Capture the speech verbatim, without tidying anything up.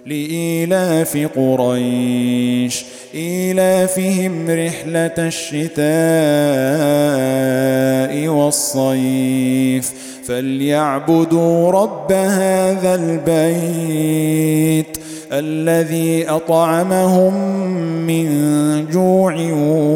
لإيلاف قريش إيلافهم رحلة الشتاء والصيف فليعبدوا رب هذا البيت الذي أطعمهم من جوع